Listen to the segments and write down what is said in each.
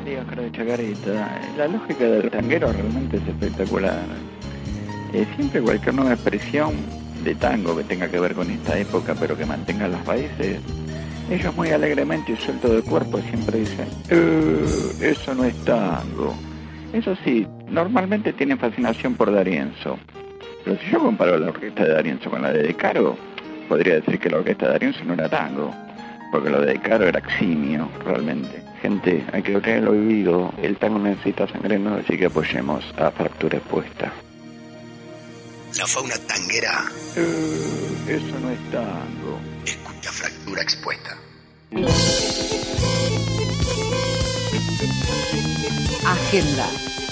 Buen día, Oscar de Chacarita. La lógica del tanguero realmente es espectacular. Siempre cualquier nueva expresión de tango que tenga que ver con esta época, pero que mantenga las raíces, ellos muy alegremente y suelto de cuerpo siempre dicen, eso no es tango. Eso sí, normalmente tienen fascinación por D'Arienzo. Pero si yo comparo la orquesta de D'Arienzo con la de Caro, podría decir que la orquesta de D'Arienzo no era tango, porque lo de Caro era eximio, realmente. Gente, hay que tener el oído, el tango necesita sangre nueva, así que apoyemos a Fractura Expuesta. La fauna tanguera. Eso no es tango. Escucha Fractura Expuesta. Agenda.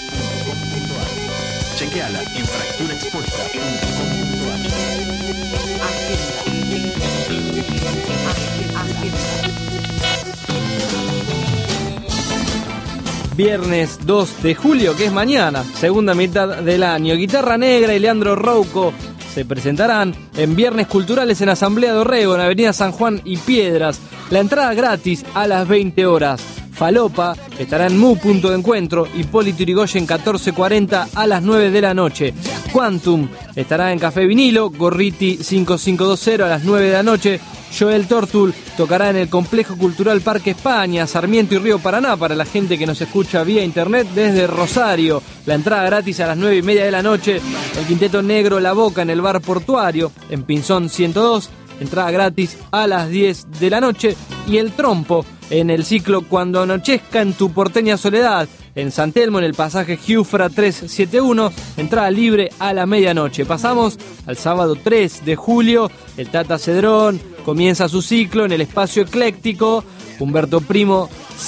Chequeala en fracturaexpuesta.com.ar. Agenda. Viernes 2 de julio, que es mañana, segunda mitad del año. Guitarra Negra y Leandro Rouco se presentarán en Viernes Culturales en Asamblea Dorrego, en Avenida San Juan y Piedras. La entrada gratis a las 20 horas. Falopa estará en Mu Punto de Encuentro, Hipólito Yrigoyen 1440 a las 9 de la noche. Quantum estará en Café Vinilo, Gorriti 5520 a las 9 de la noche. Joel Tortul tocará en el Complejo Cultural Parque España, Sarmiento y Río Paraná, para la gente que nos escucha vía internet desde Rosario. La entrada gratis a las 9:30 de la noche. El Quinteto Negro La Boca en el Bar Portuario, en Pinzón 102. Entrada gratis a las 10 de la noche. Y el Trompo en el ciclo Cuando anochezca en tu porteña soledad, en San Telmo, en el pasaje Giufra 371, entrada libre a la medianoche. Pasamos al sábado 3 de julio, el Tata Cedrón comienza su ciclo en el Espacio Ecléctico, Humberto Primo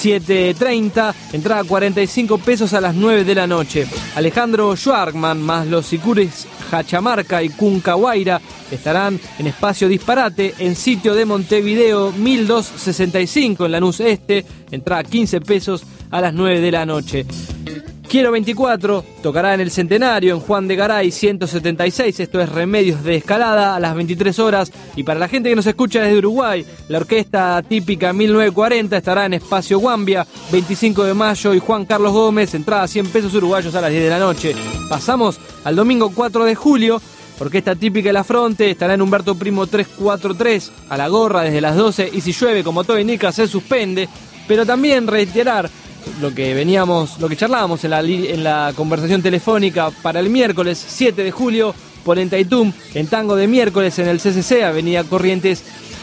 7:30, entrada 45 pesos a las 9 de la noche. Alejandro Schwartzman más los Sicures Hachamarca y Cuncahuayra estarán en Espacio Disparate, en Sitio de Montevideo 1265 en Lanús Este, entrada 15 pesos a las 9 de la noche. Quiero 24 tocará en el Centenario, en Juan de Garay 176, esto es Remedios de Escalada, a las 23 horas. Y para la gente que nos escucha desde Uruguay, la Orquesta Típica 1940 estará en Espacio Guambia, 25 de mayo y Juan Carlos Gómez, entrada 100 pesos uruguayos a las 10 de la noche. Pasamos al domingo 4 de julio, Orquesta Típica de la Fronte estará en Humberto Primo 343, a la gorra desde las 12, y si llueve, como todo indica, se suspende. Pero también reiterar lo que charlábamos en la conversación telefónica para el miércoles 7 de julio, Polentaitum en tango de miércoles en el CCC, Avenida Corrientes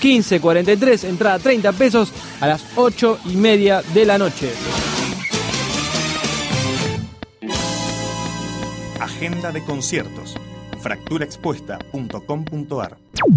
1543, entrada 30 pesos a las 8:30 de la noche. Agenda de conciertos. fracturaexpuesta.com.ar.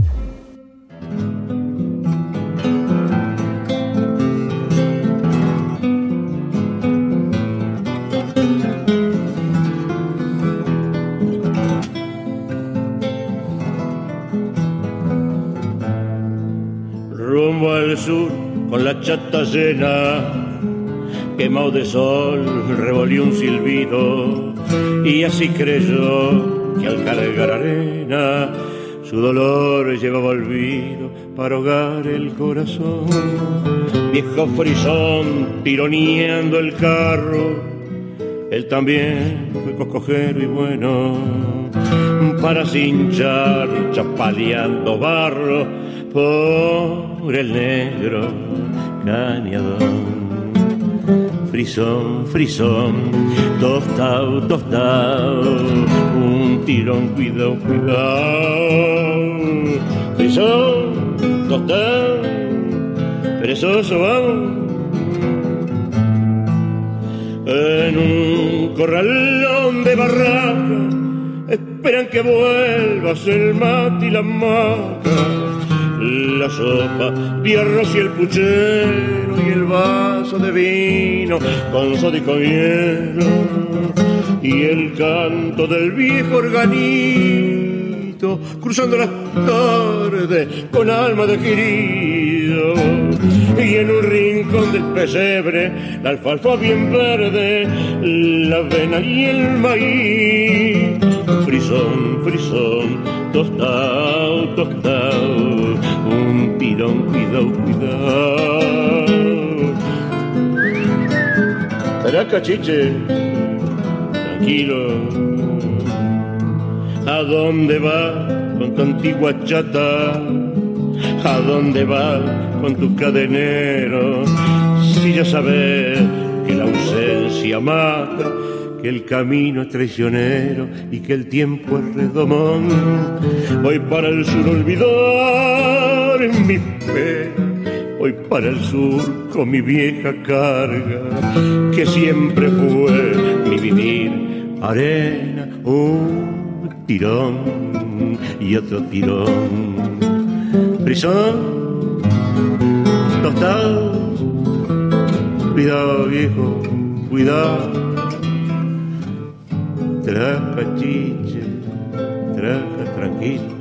Rumbo al sur con la chata llena, quemado de sol, revolvió un silbido, y así creyó que al cargar arena su dolor llevaba olvido para ahogar el corazón. Viejo frisón tironeando el carro, él también fue coscojero y bueno, para cinchar chapaleando barro por el negro cañadón. Frisón, frisón, tostao, tostao, un tirón, cuidado, cuidado. Frisón, tostao, perezoso, vamos. En un corralón de barraca esperan que vuelvas el mate y la maca, la sopa de arroz y el puchero y el vaso de vino con soda y con hielo, y el canto del viejo organito cruzando las tardes con alma de querido, y en un rincón del pesebre la alfalfa bien verde, la avena y el maíz. Frisón, frisón, tostao, tostao, un tirón, cuidado, cuidado. Tracachiche, tranquilo. ¿A dónde vas con tu antigua chata? ¿A dónde vas con tus cadeneros? Si ya sabes que la ausencia mata, que el camino es traicionero y que el tiempo es redomón. Voy para el sur a olvidar mis penas, voy para el sur con mi vieja carga, que siempre fue mi vivir arena, un tirón y otro tirón. Frisón, tostado, cuidado viejo, cuidado. Traca chiche, traca tranquilo.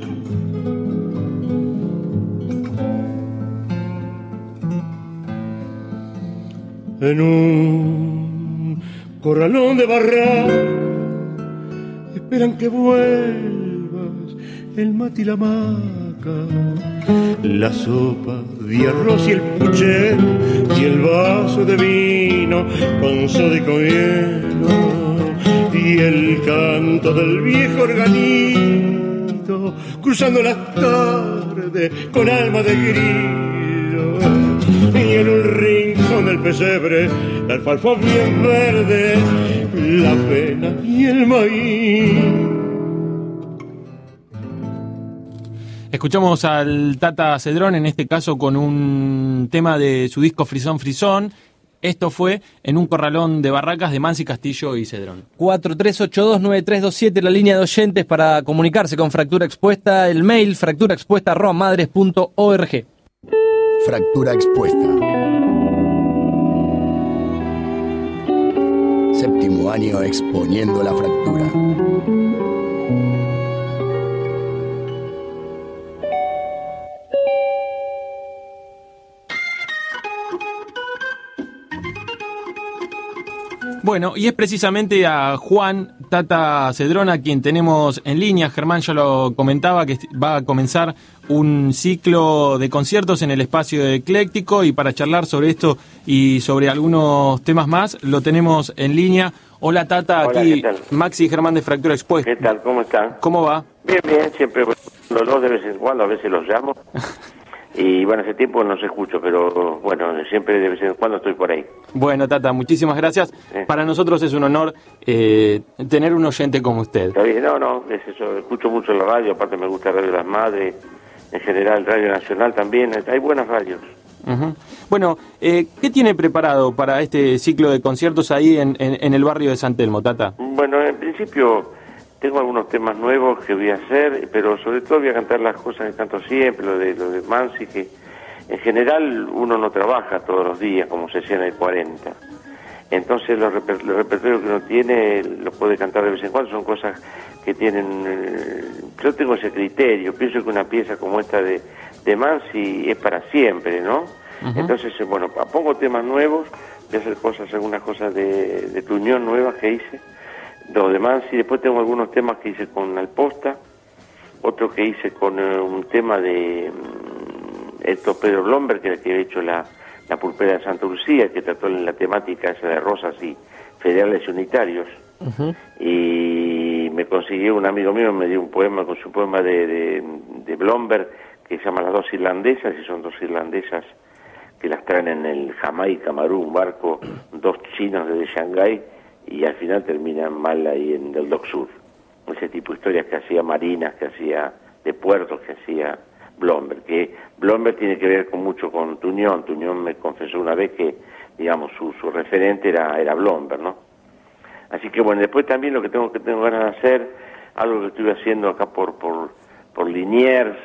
En un corralón de barra esperan que vuelvas el mate y la maca, la sopa de arroz y el puché y el vaso de vino con soda y con hielo. Y el canto del viejo organito cruzando las tardes con alma de grillo. Y en un rincón del pesebre la alfalfa bien verde, la avena y el maíz. Escuchamos al Tata Cedrón, en este caso con un tema de su disco Frisón Frisón. Esto fue en un corralón de barracas de Mansi, Castillo y Cedrón. 43829327, la línea de oyentes para comunicarse con Fractura Expuesta, el mail fracturaexpuesta@madres.org. Fractura Expuesta. Séptimo año exponiendo la fractura. Bueno, y es precisamente a Juan Tata Cedrón a quien tenemos en línea. Germán ya lo comentaba que va a comenzar un ciclo de conciertos en el espacio ecléctico, y para charlar sobre esto y sobre algunos temas más lo tenemos en línea. Hola Tata, hola, aquí ¿qué tal? Maxi y Germán de Fractura Expuesta. ¿Qué tal? ¿Cómo están? ¿Cómo va? Bien, bien, siempre los dos de vez en cuando, a veces los llamo. Y bueno, hace tiempo no se escucho, pero bueno, siempre de vez en cuando estoy por ahí. Bueno, Tata, muchísimas gracias. Para nosotros es un honor tener un oyente como usted. Está bien, no, es eso, escucho mucho la radio, aparte me gusta Radio Las Madres, en general Radio Nacional también, hay buenas radios. Uh-huh. Bueno, ¿qué tiene preparado para este ciclo de conciertos ahí en el barrio de San Telmo, Tata? Bueno, en principio tengo algunos temas nuevos que voy a hacer, pero sobre todo voy a cantar las cosas que canto siempre, lo de Mansi, que en general uno no trabaja todos los días como se hacía en el 40. Entonces los repertorios que uno tiene los puede cantar de vez en cuando, son cosas que tienen... yo tengo ese criterio, pienso que una pieza como esta de Mansi es para siempre, ¿no? Uh-huh. Entonces, bueno, pongo temas nuevos, voy a hacer algunas cosas de Tuñón nuevas que hice, los de Mansi. Después tengo algunos temas que hice con Alposta, otro que hice con un tema de Héctor Pedro Blomberg, que era el que había hecho la pulpera de Santa Lucía, que trató la temática esa de rosas y federales y unitarios. Uh-huh. Y me consiguió un amigo mío, me dio un poema con su poema de Blomberg, que se llama Las dos irlandesas, y son dos irlandesas que las traen en el Jamaica Maru, un barco, dos chinos desde Shanghái, y al final terminan mal ahí en el Dock Sur. Ese tipo de historias que hacía marinas, que hacía de puertos, que hacía Blomberg, que Blomberg tiene que ver mucho con Tuñón. Tuñón me confesó una vez que, digamos, su referente era Blomberg, ¿no? Así que bueno, después también lo que tengo ganas de hacer, algo que estuve haciendo acá por Liniers,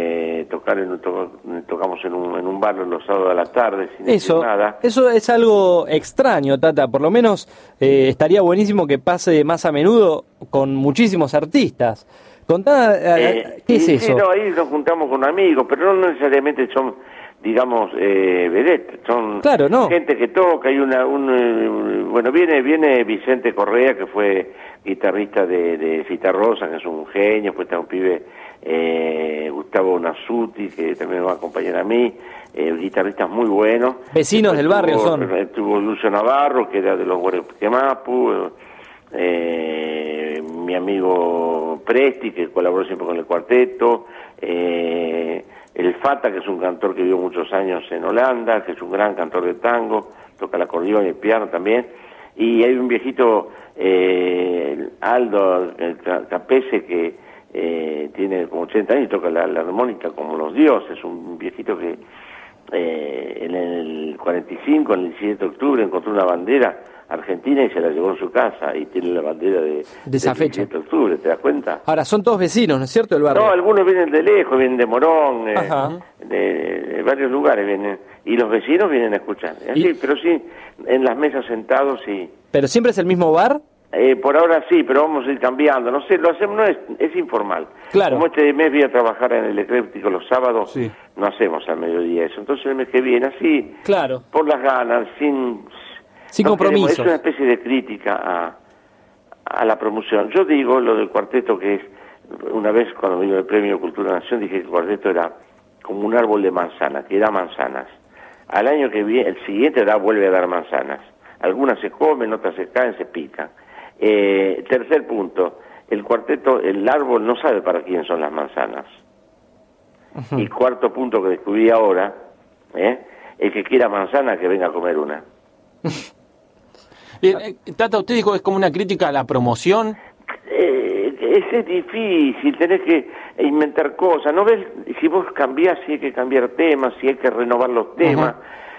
tocamos en un bar los sábados a la tarde sin decir nada. Eso es algo extraño, Tata, por lo menos estaría buenísimo que pase más a menudo con muchísimos artistas. Contá, ¿qué es eso? Sí, no, ahí nos juntamos con amigos, pero no necesariamente digamos, vedette, son Claro, no. gente que toca. Hay bueno, viene Vicente Correa, que fue guitarrista de Citarrosa, que es un genio. Pues está un pibe, Gustavo Nasuti, que también me va a acompañar a mí, guitarristas muy buenos. Vecinos del barrio son. Estuvo Lucio Navarro, que era de los Guarequemapu, mi amigo Presti, que colaboró siempre con el cuarteto, el Fata, que es un cantor que vivió muchos años en Holanda, que es un gran cantor de tango, toca el acordeón y el piano también, y hay un viejito, Aldo Capese, que tiene como 80 años y toca la armónica como los dioses, un viejito que en el 45, en el 17 de octubre, encontró una bandera argentina y se la llevó en su casa y tiene la bandera de esa fecha. 17 de octubre, ¿te das cuenta? Ahora, son todos vecinos, ¿no es cierto, del barrio? No, algunos vienen de lejos, vienen de Morón, de varios lugares vienen, y los vecinos vienen a escuchar. Así, pero sí, en las mesas sentados, sí. ¿Pero siempre es el mismo bar? Por ahora sí, pero vamos a ir cambiando. No sé, lo hacemos, no es informal. Claro. Como este mes voy a trabajar en el Ecléctico los sábados, Sí. no hacemos al mediodía eso. Entonces el mes que viene, así, Claro. por las ganas, sin no compromisos. queremos, es una especie de crítica a la promoción. Yo digo lo del cuarteto, que es, una vez cuando vino el Premio Cultura Nación, dije que el cuarteto era como un árbol de manzana, que da manzanas. Al año que viene, el siguiente vuelve a dar manzanas. Algunas se comen, otras se caen, se pican. Tercer punto, el cuarteto, el árbol no sabe para quién son las manzanas. Y cuarto punto que descubrí ahora, el que quiera manzana que venga a comer una. Bien, Tata, usted dijo que es como una crítica a la promoción. Es difícil, tenés que inventar cosas. ¿No ves? Si vos cambiás, si hay que cambiar temas, si hay que renovar los temas.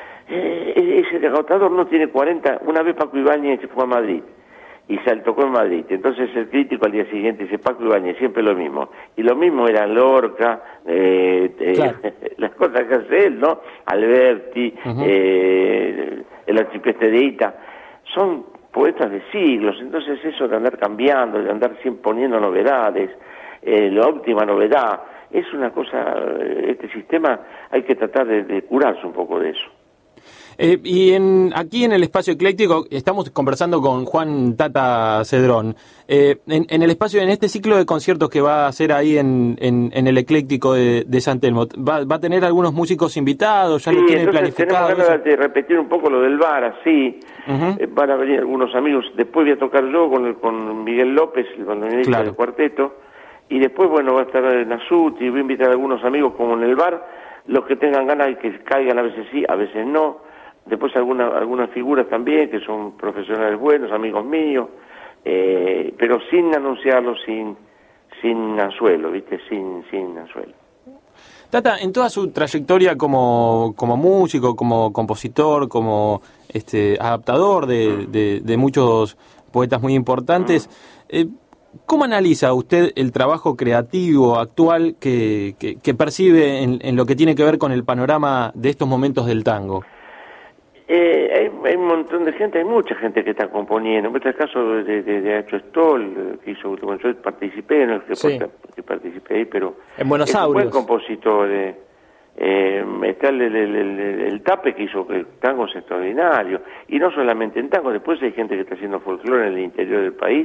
Ese agotador no tiene 40. Una vez Paco Ibáñez se fue a Madrid y se tocó en Madrid. Entonces el crítico al día siguiente dice, Paco Ibáñez, siempre lo mismo. Y lo mismo era Lorca, Claro. las cosas que hace él, ¿no? Alberti, el arcipreste de Ita. Son poetas de siglos, entonces eso de andar cambiando, de andar siempre poniendo novedades, la última novedad, es una cosa, este sistema hay que tratar de curarse un poco de eso. Y aquí en el espacio ecléctico estamos conversando con Juan Tata Cedrón. En el espacio, en este ciclo de conciertos que va a hacer ahí en el ecléctico de San Telmo, ¿va a tener algunos músicos invitados? ¿Ya lo tiene planificado? Tenemos ganas de repetir un poco lo del bar, así. Van a venir algunos amigos. Después voy a tocar yo con Miguel López, el bandoneonista del cuarteto. Y después, bueno, va a estar Nasuti, voy a invitar a algunos amigos como en el bar. Los que tengan ganas y que caigan, a veces sí, a veces no. Después algunas figuras también que son profesionales buenos, amigos míos, pero sin anunciarlo, sin anzuelo, ¿viste? Sin anzuelo. Tata, en toda su trayectoria como músico, como compositor, como adaptador de muchos poetas muy importantes, ¿cómo analiza usted el trabajo creativo actual que percibe en lo que tiene que ver con el panorama de estos momentos del tango? Hay un montón de gente, hay mucha gente que está componiendo. En este caso de Acho Stoll, que hizo, bueno, yo participé, no es que participé ahí, pero en Buenos es Aires. Un buen compositor. Está el Tape, que hizo tangos extraordinarios, y no solamente en tango, después hay gente que está haciendo folclore en el interior del país,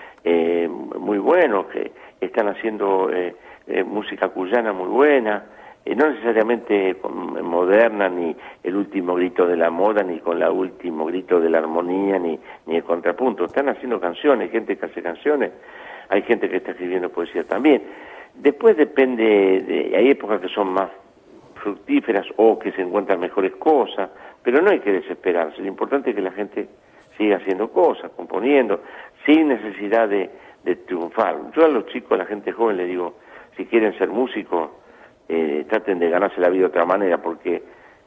muy bueno, que están haciendo música cuyana muy buena. No necesariamente moderna, ni el último grito de la moda, ni con el último grito de la armonía, ni el contrapunto. Están haciendo canciones, hay gente que hace canciones, hay gente que está escribiendo poesía también. Después depende, hay épocas que son más fructíferas o que se encuentran mejores cosas, pero no hay que desesperarse. Lo importante es que la gente siga haciendo cosas, componiendo, sin necesidad de triunfar. Yo a los chicos, a la gente joven, les digo, si quieren ser músicos, traten de ganarse la vida de otra manera, porque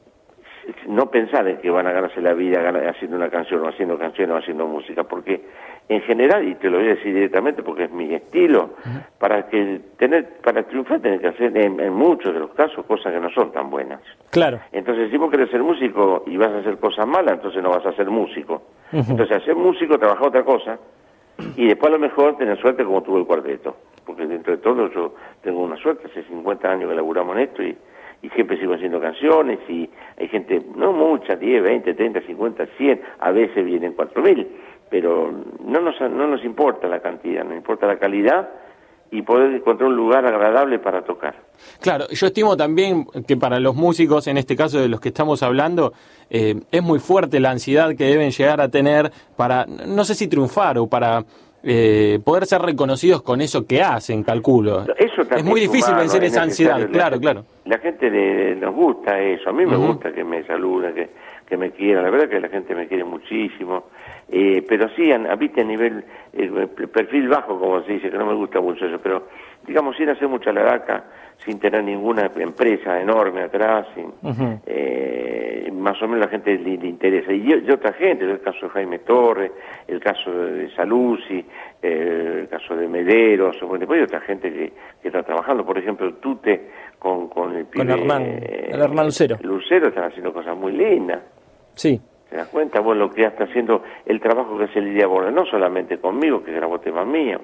no pensar en que van a ganarse la vida haciendo una canción o haciendo canciones o haciendo música, porque en general, y te lo voy a decir directamente porque es mi estilo, para triunfar tenés que hacer en muchos de los casos cosas que no son tan buenas. Claro. Entonces, si vos querés ser músico y vas a hacer cosas malas, entonces no vas a ser músico. Entonces, hacer músico, trabajar otra cosa, y después a lo mejor tener suerte como tuvo el cuarteto, porque dentro de todo yo tengo una suerte, hace 50 años que laburamos en esto y y siempre sigo haciendo canciones, y hay gente, no mucha, 10, 20, 30, 50, 100, a veces vienen 4.000, pero no nos importa la cantidad, nos importa la calidad y poder encontrar un lugar agradable para tocar. Claro, yo estimo también que para los músicos, en este caso de los que estamos hablando, es muy fuerte la ansiedad que deben llegar a tener para, no sé si triunfar o para poder ser reconocidos con eso que hacen, calculo. Eso es muy difícil vencer esa ansiedad, claro. La gente nos gusta eso, a mí me gusta que me saluden, que me quieran, la verdad que la gente me quiere muchísimo, pero sí, viste, a nivel perfil bajo, como se dice, que no me gusta mucho eso, pero digamos, sin hacer mucha laraca, sin tener ninguna empresa enorme atrás, más o menos la gente le interesa. Y otra gente, el caso de Jaime Torres, el caso de Saluzzi, el caso de Mederos, bueno, después hay otra gente que está trabajando, por ejemplo, Tute con el pibe, el Hernán Lucero. Lucero están haciendo cosas muy lindas. Sí. ¿Te das cuenta? Vos lo que está haciendo, el trabajo que hace Lidia Borda, no solamente conmigo, que grabó temas míos,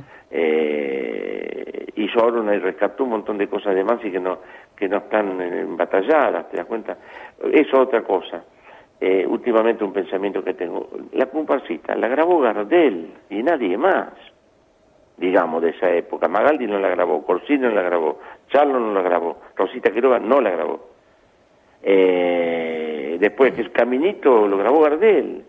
hizo ahora rescató un montón de cosas de Mansi que no están batalladas, ¿te das cuenta? Eso es otra cosa. Últimamente un pensamiento que tengo, la comparsita la grabó Gardel y nadie más, digamos, de esa época. Magaldi no la grabó, Corsini no la grabó, Charlo no la grabó, Rosita Quiroga no la grabó. Después el Caminito lo grabó Gardel,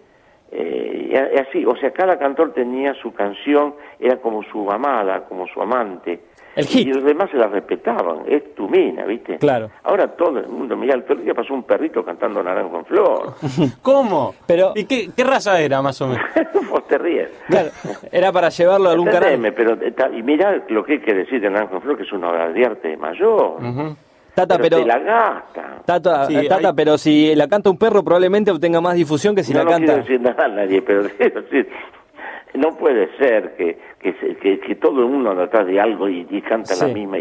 así, o sea, cada cantor tenía su canción, era como su amada, como su amante, el hit. Y los demás se la respetaban, es tu mina, ¿viste? Claro. Ahora todo el mundo, mirá, el otro día pasó un perrito cantando Naranjo en Flor. ¿Cómo? Pero... ¿Y qué raza era, más o menos? Vos te ríes. Claro, era para llevarlo a algún canal. Pero, y mirá lo que hay que decir de Naranjo en Flor, que es una obra de arte mayor. Tata, pero te la gasta. Tata, pero si la canta un perro probablemente obtenga más difusión que si la canta... No quiero decir nada a nadie, pero quiero decir, no puede ser que todo el mundo anda atrás de algo y canta la misma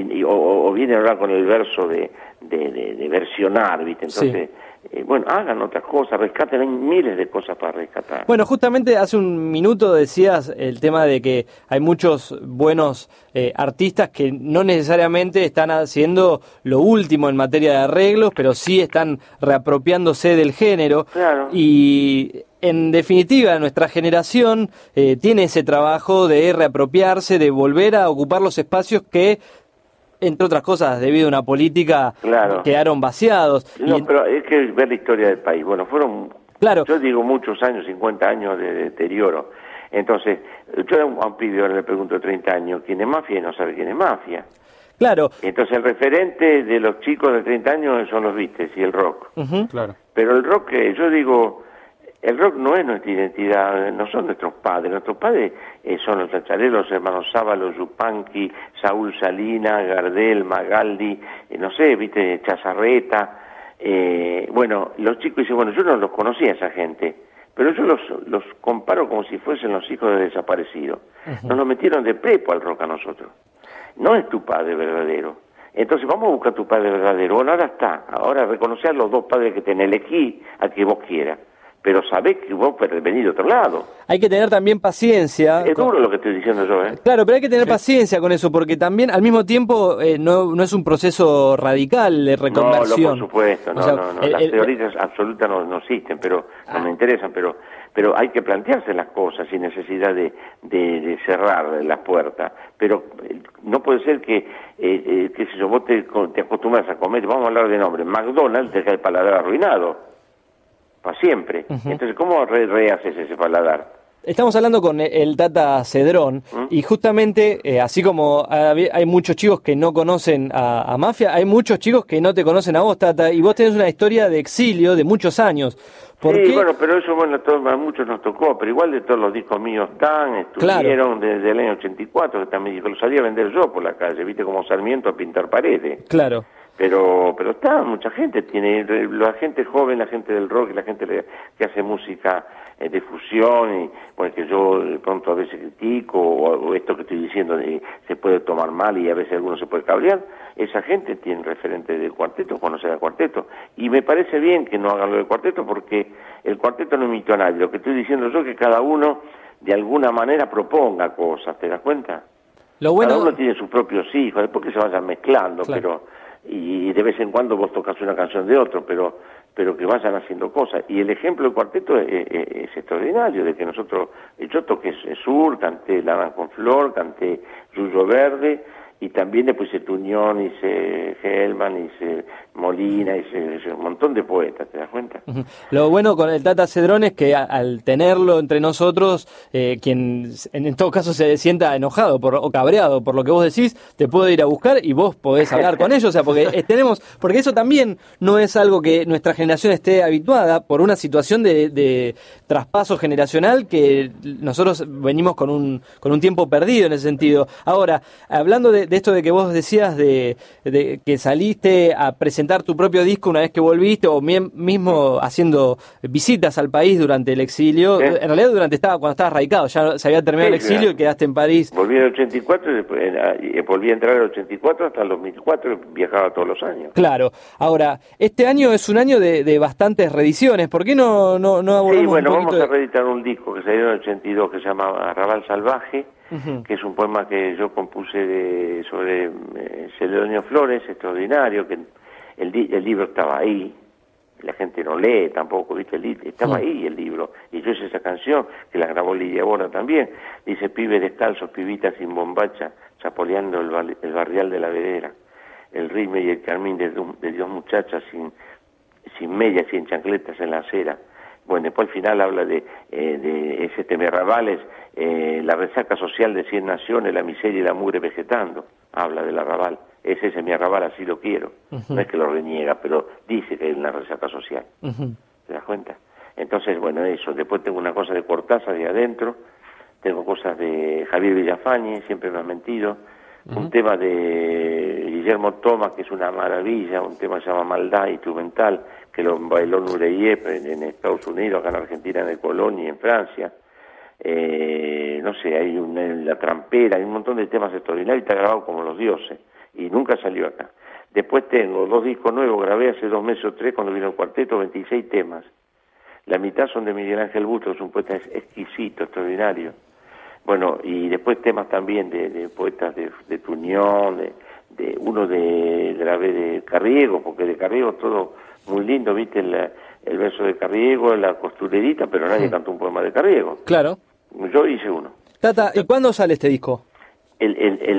o viene a hablar con el verso de versionar, ¿viste? Entonces... bueno, hagan otras cosas, rescaten, hay miles de cosas para rescatar. Bueno, justamente hace un minuto decías el tema de que hay muchos buenos artistas que no necesariamente están haciendo lo último en materia de arreglos, pero sí están reapropiándose del género. Claro. Y en definitiva, nuestra generación tiene ese trabajo de reapropiarse, de volver a ocupar los espacios que, entre otras cosas, debido a una política, quedaron vaciados. No, pero es que ver la historia del país. Bueno, fueron, yo digo, muchos años, 50 años de deterioro. Entonces, yo a un pibe ahora le pregunto 30 años, ¿quién es mafia? Y no sabe quién es mafia. Claro. Entonces, el referente de los chicos de 30 años son los Beatles y el rock. Claro. Pero el rock, yo digo... El rock no es nuestra identidad, no son nuestros padres son los chachareros, los hermanos Sábalo, Yupanqui, Saúl Salinas, Gardel, Magaldi, no sé, viste, Chazarreta, bueno, los chicos dicen, bueno, yo no los conocía a esa gente, pero yo los comparo como si fuesen los hijos de desaparecidos. Nos lo metieron de prepo al rock a nosotros. No es tu padre verdadero. Entonces vamos a buscar tu padre verdadero. Bueno, ahora está, ahora reconocer a los dos padres que tenés, elegí al que vos quieras. Pero sabés que vos venís de otro lado. Hay que tener también paciencia. Es duro lo que estoy diciendo yo, ¿eh? Claro, pero hay que tener paciencia con eso, porque también, al mismo tiempo, no es un proceso radical de reconversión. No, por supuesto, no. Las teorías absolutas no existen, pero no me interesan, pero hay que plantearse las cosas sin necesidad de cerrar las puertas. Pero no puede ser que si vos te acostumbras a comer, vamos a hablar de nombre, McDonald's deja el paladar arruinado. Para siempre. Entonces, ¿cómo rehaces ese paladar? Estamos hablando con el Tata Cedrón y justamente, así como hay muchos chicos que no conocen a Mafia, hay muchos chicos que no te conocen a vos, Tata, y vos tenés una historia de exilio de muchos años. Bueno, pero eso, a muchos nos tocó, pero igual de todos los discos míos estuvieron desde el año 84, que también los salía a vender yo por la calle, viste, como Sarmiento a pintar paredes. Claro. Pero está, mucha gente tiene, la gente joven, la gente del rock, la gente que hace música de fusión, y bueno, que yo de pronto a veces critico, o esto que estoy diciendo se puede tomar mal y a veces alguno se puede cabrear, esa gente tiene referente del cuarteto, conocer al cuarteto, y me parece bien que no hagan lo del cuarteto, porque el cuarteto no imitó a nadie. Lo que estoy diciendo yo es que cada uno de alguna manera proponga cosas, ¿te das cuenta? Lo bueno... Cada uno tiene sus propios hijos, después que se vayan mezclando, claro. y de vez en cuando vos tocas una canción de otro, pero que vayan haciendo cosas. Y el ejemplo del cuarteto es extraordinario, de que yo toqué Sur, canté La Dan con Flor, canté Yuyo Verde, y también después hice Tuñón, hice Hellman, hice Molina, hice un montón de poetas, ¿te das cuenta? Lo bueno con el Tata Cedrón es que al tenerlo entre nosotros, quien en todo caso se sienta enojado o cabreado por lo que vos decís, te puede ir a buscar y vos podés hablar con ellos, o sea, porque porque eso también no es algo que nuestra generación esté habituada por una situación de traspaso generacional que nosotros venimos con un tiempo perdido en ese sentido. Ahora, hablando de esto de que vos decías de que saliste a presentar tu propio disco una vez que volviste, o mismo haciendo visitas al país durante el exilio, en realidad cuando estabas radicado, ya se había terminado el exilio y quedaste en París. Volví en el 84 y después volví a entrar en el 84 hasta el 2004, viajaba todos los años. Claro. Ahora, este año es un año de bastantes reediciones, ¿por qué no abordamos Sí, bueno, un poquito vamos a reeditar un disco que salió en el 82 que se llama Arrabal Salvaje, que es un poema que yo compuse sobre Celedonio Flores, extraordinario, que el libro estaba ahí, la gente no lee tampoco, ¿viste? Estaba ahí el libro, y yo hice esa canción, que la grabó Lidia Borda también, dice: pibes descalzos, pibitas sin bombacha, chapoleando el barrial de la vereda, el ritme y el carmín de dos muchachas sin medias y en chancletas en la acera. Bueno, después al final habla de ese Temerrabales, la resaca social de 100 naciones, la miseria y la mugre vegetando. Habla del arrabal. Ese es mi arrabal, así lo quiero. No es que lo reniega, pero dice que hay una resaca social. ¿Te das cuenta? Entonces, bueno, eso. Después tengo una cosa de Cortázar de adentro. Tengo cosas de Javier Villafañe, Siempre me has mentido. Un tema de Guillermo Thomas, que es una maravilla, un tema que se llama Maldad instrumental, que lo bailó Nureyev en Estados Unidos, acá en Argentina, en el Colón y en Francia. No sé, hay La Trampera, hay un montón de temas extraordinarios, está grabado como los dioses, y nunca salió acá. Después tengo 2 discos nuevos, grabé hace 2 meses o 3 cuando vino el cuarteto, 26 temas. La mitad son de Miguel Ángel Bustos, es un poeta exquisito, extraordinario. Bueno, y después temas también de poetas de Tuñón, de uno grabé de Carriego, porque de Carriego todo muy lindo, viste el verso de Carriego, la costurerita, pero nadie cantó un poema de Carriego. Claro. Yo hice uno. Tata, ¿y cuándo sale este disco? El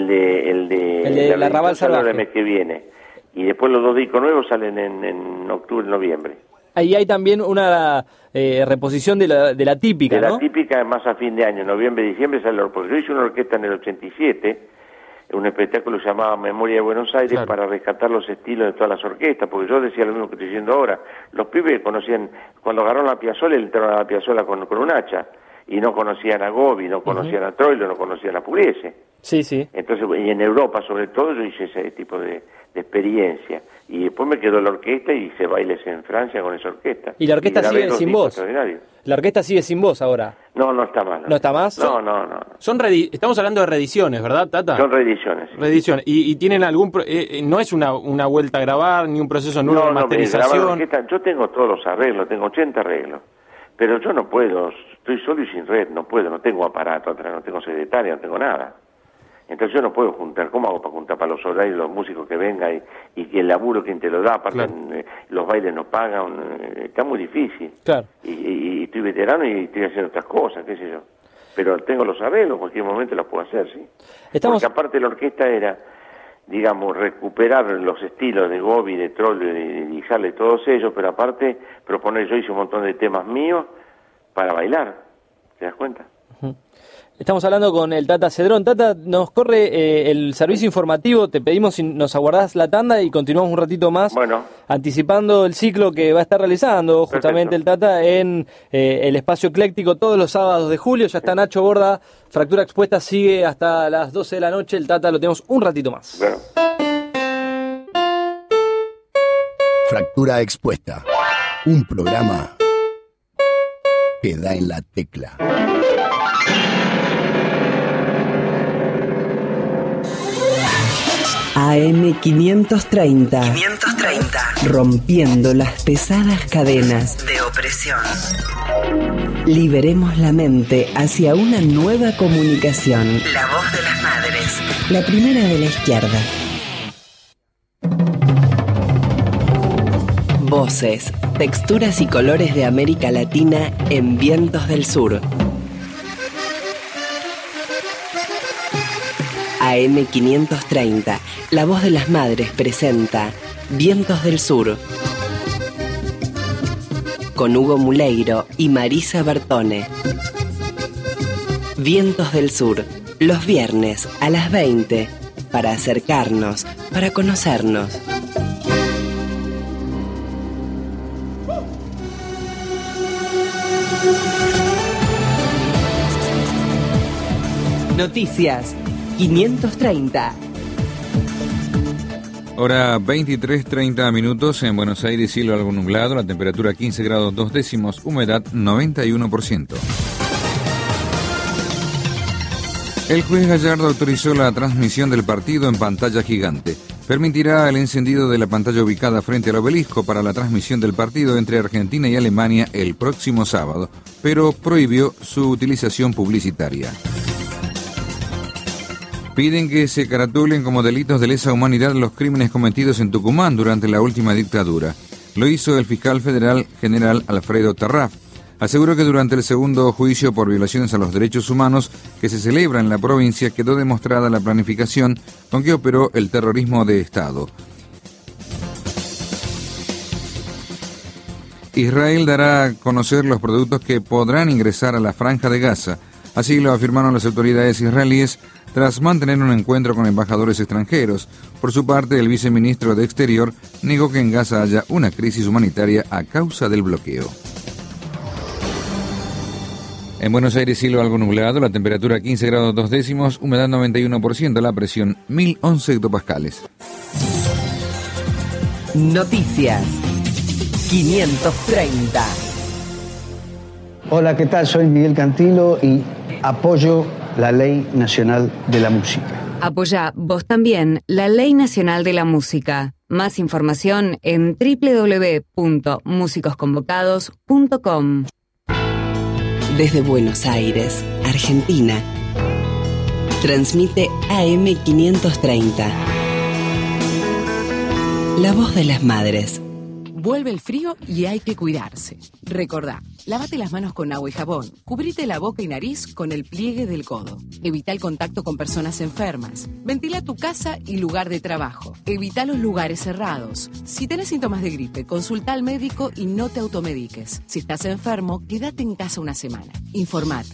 de la Arrabal Salvaje. El mes que viene. Y después los 2 discos nuevos salen en octubre, noviembre. Ahí hay también una reposición de la típica, ¿no? De la típica, más a fin de año, noviembre, diciembre sale la orquesta. Yo hice una orquesta en el 87, un espectáculo llamado Memoria de Buenos Aires, claro, para rescatar los estilos de todas las orquestas, porque yo decía lo mismo que estoy diciendo ahora. Los pibes conocían, cuando agarraron la Piazzolla, entraron a la Piazzolla con un hacha, y no conocían a Gobi, no conocían a Troilo, no conocían a Pugliese. Sí, sí. Entonces, y en Europa sobre todo, yo hice ese tipo de experiencia. Y después me quedó la orquesta y hice bailes en Francia con esa orquesta. ¿Y la orquesta sigue sin vos? ¿La orquesta sigue sin vos ahora? No está más. ¿No está más? No. Estamos hablando de reediciones, ¿verdad, Tata? Son reediciones. Sí. Reediciones. ¿Y tienen algún... no es una vuelta a grabar, ni un proceso nuevo de masterización? No, yo tengo todos los arreglos, tengo 80 arreglos. Pero yo no puedo, estoy solo y sin red, no tengo aparato atrás, no tengo secretaria, no tengo nada. Entonces yo no puedo juntar, ¿cómo hago para juntar para los horarios, los músicos que vengan y el laburo quien te lo da? Aparte, claro, los bailes no pagan, está muy difícil. Claro. Y estoy veterano y estoy haciendo otras cosas, qué sé yo. Pero tengo los arreglos, en cualquier momento los puedo hacer, sí. Porque aparte la orquesta era, digamos, recuperar los estilos de Gobi, de Troilo, de Guizarle, de todos ellos, pero aparte proponer, yo hice un montón de temas míos para bailar, ¿te das cuenta? Estamos hablando con el Tata Cedrón. Tata, nos corre el servicio informativo, te pedimos si nos aguardás la tanda y continuamos un ratito más, bueno, anticipando el ciclo que va a estar realizando justamente el Tata en el Espacio Ecléctico todos los sábados de julio. Ya está Nacho Borda, Fractura Expuesta sigue hasta las 12 de la noche, el Tata lo tenemos un ratito más. Bueno. Fractura Expuesta, un programa que da en la tecla. AM 530. Rompiendo las pesadas cadenas de opresión. Liberemos la mente hacia una nueva comunicación. La voz de las madres. La primera de la izquierda. Voces, texturas y colores de América Latina en Vientos del Sur. AM530, La Voz de las Madres presenta Vientos del Sur. Con Hugo Muleiro y Marisa Bertone. Vientos del Sur, los viernes a las 20, para acercarnos, para conocernos. Noticias 530. Hora 23:30 minutos en Buenos Aires, cielo algo nublado, la temperatura 15 grados 2 décimos, humedad 91%. El juez Gallardo autorizó la transmisión del partido en pantalla gigante. Permitirá el encendido de la pantalla ubicada frente al obelisco para la transmisión del partido entre Argentina y Alemania el próximo sábado, pero prohibió su utilización publicitaria. Piden que se caratulen como delitos de lesa humanidad los crímenes cometidos en Tucumán durante la última dictadura. Lo hizo el fiscal federal general Alfredo Tarraf. Aseguró que durante el segundo juicio por violaciones a los derechos humanos que se celebra en la provincia quedó demostrada la planificación con que operó el terrorismo de Estado. Israel dará a conocer los productos que podrán ingresar a la Franja de Gaza. Así lo afirmaron las autoridades israelíes tras mantener un encuentro con embajadores extranjeros. Por su parte, el viceministro de Exterior negó que en Gaza haya una crisis humanitaria a causa del bloqueo. En Buenos Aires, cielo algo nublado, la temperatura 15 grados 2 décimos, humedad 91%, la presión 1011 hectopascales. Noticias 530. Hola, ¿qué tal? Soy Miguel Cantilo y apoyo la Ley Nacional de la Música. Apoya vos también la Ley Nacional de la Música. Más información en www.musicosconvocados.com. Desde Buenos Aires, Argentina, transmite AM530. La Voz de las Madres. Vuelve el frío y hay que cuidarse. Recordá, lávate las manos con agua y jabón. Cubrite la boca y nariz con el pliegue del codo. Evita el contacto con personas enfermas. Ventila tu casa y lugar de trabajo. Evita los lugares cerrados. Si tenés síntomas de gripe, consulta al médico y no te automediques. Si estás enfermo, quédate en casa una semana. Informate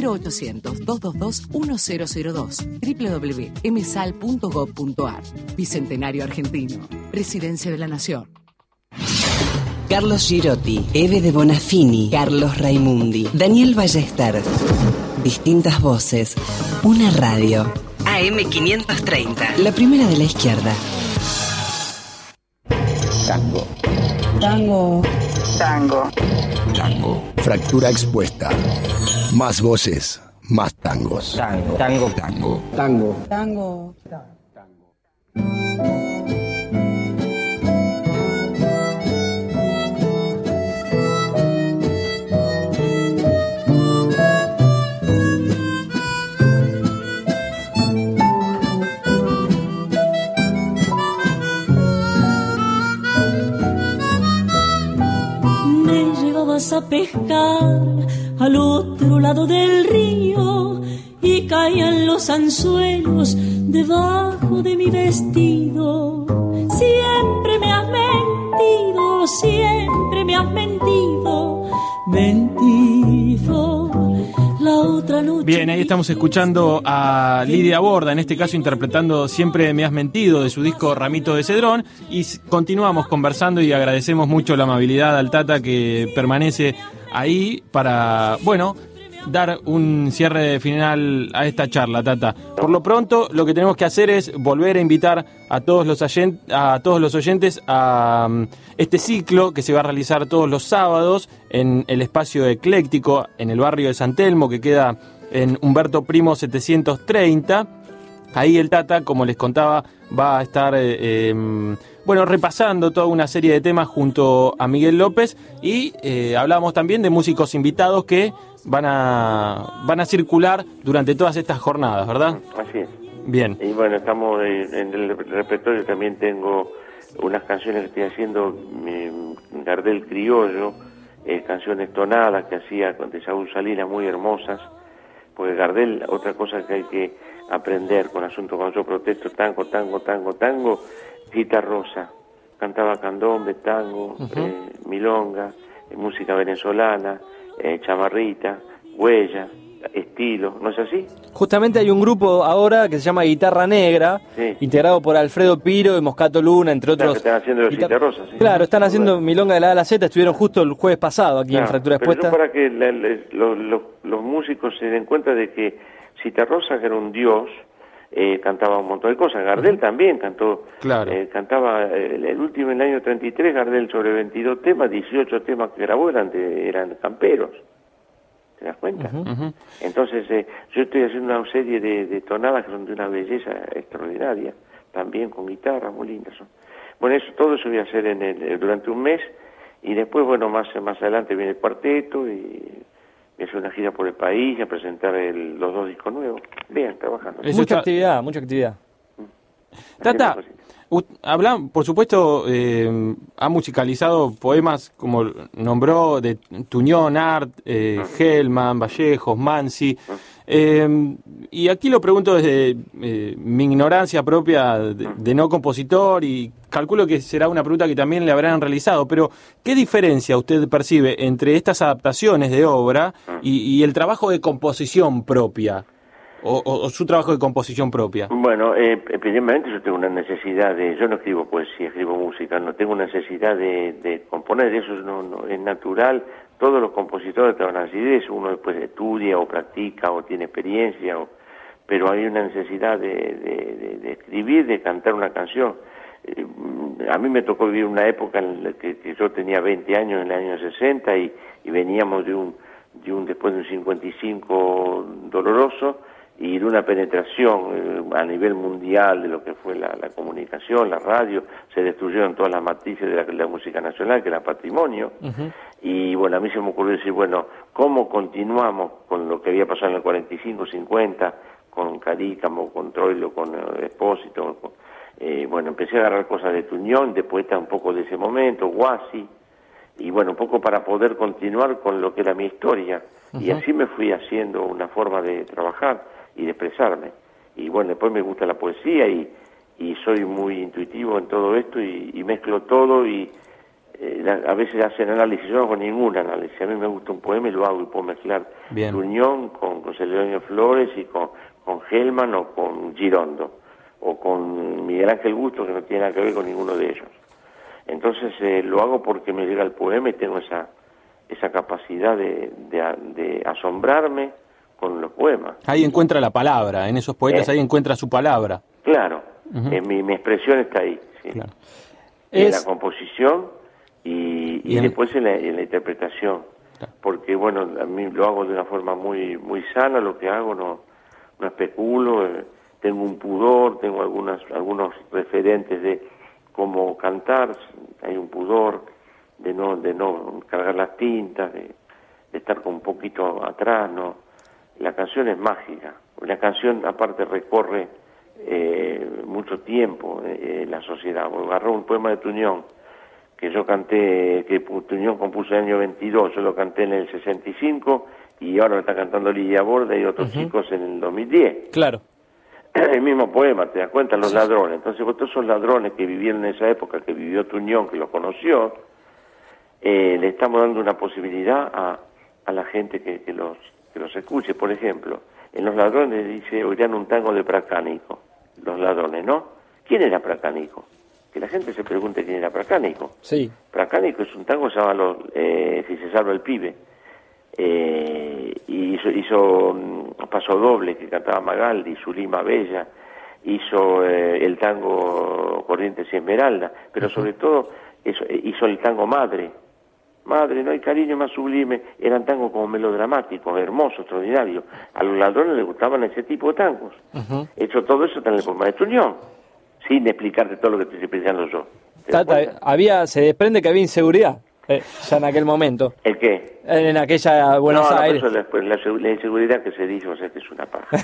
0800-222-1002 www.msal.gov.ar. Bicentenario Argentino. Presidencia de la Nación. Carlos Girotti, Eve de Bonafini, Carlos Raimundi, Daniel Ballester. Distintas voces, una radio. AM530, la primera de la izquierda. Tango. Tango. Tango. Tango. Fractura expuesta. Más voces, más tangos. Tango. Tango. Tango. Tango. Tango. A pescar al otro lado del río y caían los anzuelos debajo de mi vestido. Siempre me has mentido, siempre me has mentido, mentido. La otra noche. Bien, ahí estamos escuchando a Lidia Borda, en este caso interpretando Siempre me has mentido de su disco Ramito de Cedrón, y continuamos conversando y agradecemos mucho la amabilidad al Tata que permanece ahí para, bueno, dar un cierre final a esta charla, Tata. Por lo pronto, lo que tenemos que hacer es volver a invitar a todos los oyentes a este ciclo que se va a realizar todos los sábados en el espacio ecléctico en el barrio de San Telmo, que queda en Humberto Primo 730. Ahí el Tata, como les contaba, va a estar repasando toda una serie de temas junto a Miguel López, y hablamos también de músicos invitados que van a circular durante todas estas jornadas, ¿verdad? Así es. Bien. Y bueno, estamos en el repertorio, también tengo unas canciones que estoy haciendo Gardel criollo, canciones tonadas que hacía de Saúl Salinas muy hermosas, porque Gardel, otra cosa que hay que aprender con asunto cuando yo protesto, tango, Cita Rosa, cantaba candombe, tango, milonga, música venezolana, chamarrita, huella, estilo, ¿no es así? Justamente hay un grupo ahora que se llama Guitarra Negra, sí, integrado por Alfredo Piro y Moscato Luna, entre otros. Claro, que están haciendo los Cita Rosa, sí. Claro, están haciendo milonga de la A a la Z, estuvieron justo el jueves pasado aquí en Fractura Expuesta. Pero para que los músicos se den cuenta de que Cita Rosa, que era un dios, cantaba un montón de cosas. Gardel también cantó, cantaba el último en el año 33, Gardel sobre 22 temas, 18 temas que grabó eran camperos. ¿Te das cuenta? Entonces, yo estoy haciendo una serie de tonadas que son de una belleza extraordinaria, también con guitarras muy lindas. Bueno, todo eso voy a hacer durante un mes, y después, bueno, más adelante viene el cuarteto, y voy a hacer una gira por el país, a presentar los 2 discos nuevos. Bien, trabajando. Mucha actividad. Tata, por supuesto, ha musicalizado poemas como nombró de Tuñón, Art, Hellman, Vallejos, Mansi. Y aquí lo pregunto desde mi ignorancia propia de no compositor, y calculo que será una pregunta que también le habrán realizado, pero ¿qué diferencia usted percibe entre estas adaptaciones de obra y el trabajo de composición propia? O su trabajo de composición propia. Bueno, evidentemente yo tengo una necesidad yo no escribo poesía, escribo música, no tengo una necesidad de componer, eso no es natural. Todos los compositores tienen así de eso, uno después estudia o practica o tiene experiencia, pero hay una necesidad de escribir, de cantar una canción. A mí me tocó vivir una época en la que yo tenía 20 años, en el año 60, y veníamos después de un 55 doloroso, y de una penetración a nivel mundial de lo que fue la comunicación, la radio. Se destruyeron todas las matrices de la música nacional, que era patrimonio. Y bueno, a mí se me ocurrió decir, bueno, ¿cómo continuamos con lo que había pasado en el 45, 50, con Carícamo, con Troilo, con Espósito? Bueno, empecé a agarrar cosas de Tuñón, de poeta un poco de ese momento, Guasi, y bueno, un poco para poder continuar con lo que era mi historia. Y así me fui haciendo una forma de trabajar y de expresarme. Y bueno, después me gusta la poesía, y soy muy intuitivo en todo esto, y mezclo todo, y a veces hacen análisis, yo no hago ningún análisis. A mí me gusta un poema y lo hago, y puedo mezclar Tuñón con Celedonio Flores, y con Hellman, o con Girondo, o con Miguel Ángel Gusto, que no tiene nada que ver con ninguno de ellos. Entonces lo hago porque me llega el poema, y tengo esa capacidad de asombrarme con los poemas. Ahí encuentra la palabra, en esos poetas ahí encuentra su palabra. Claro, mi expresión está ahí, ¿sí? Claro. En la composición y después en la interpretación. Claro. Porque bueno, a mí lo hago de una forma muy sana, lo que hago, no especulo, tengo un pudor, tengo algunos referentes de cómo cantar, hay un pudor de no cargar las tintas, de estar con un poquito atrás, ¿no? La canción es mágica. La canción, aparte, recorre mucho tiempo la sociedad. Agarró un poema de Tuñón, que yo canté, que Tuñón compuso en el año 22, yo lo canté en el 65, y ahora lo está cantando Lidia Borda y otros chicos en el 2010. Claro. El mismo poema, te das cuenta, Los Ladrones. Entonces, todos esos ladrones que vivieron en esa época, que vivió Tuñón, que lo conoció, le estamos dando una posibilidad a la gente que los escuche. Por ejemplo, en Los Ladrones dice, oirán un tango de Pracánico, Los Ladrones, ¿no? ¿Quién era Pracánico? Que la gente se pregunte quién era Pracánico. Sí. Pracánico es un tango que se llama Si se salva el pibe. Y hizo Paso Doble, que cantaba Magaldi, Zulima Bella, hizo el tango Corrientes y Esmeralda, pero sobre todo hizo el tango Madre, no hay cariño más sublime. Eran tangos como melodramáticos, hermosos, extraordinarios. A los ladrones les gustaban ese tipo de tangos. Hecho todo eso está en el poema de Tuñón, sin explicarte todo lo que estoy explicando yo. Tata, se desprende que había inseguridad. Ya en aquel momento. ¿El qué? En aquella Buenos Aires. No, después la inseguridad que se dice, o sea, que es una paja.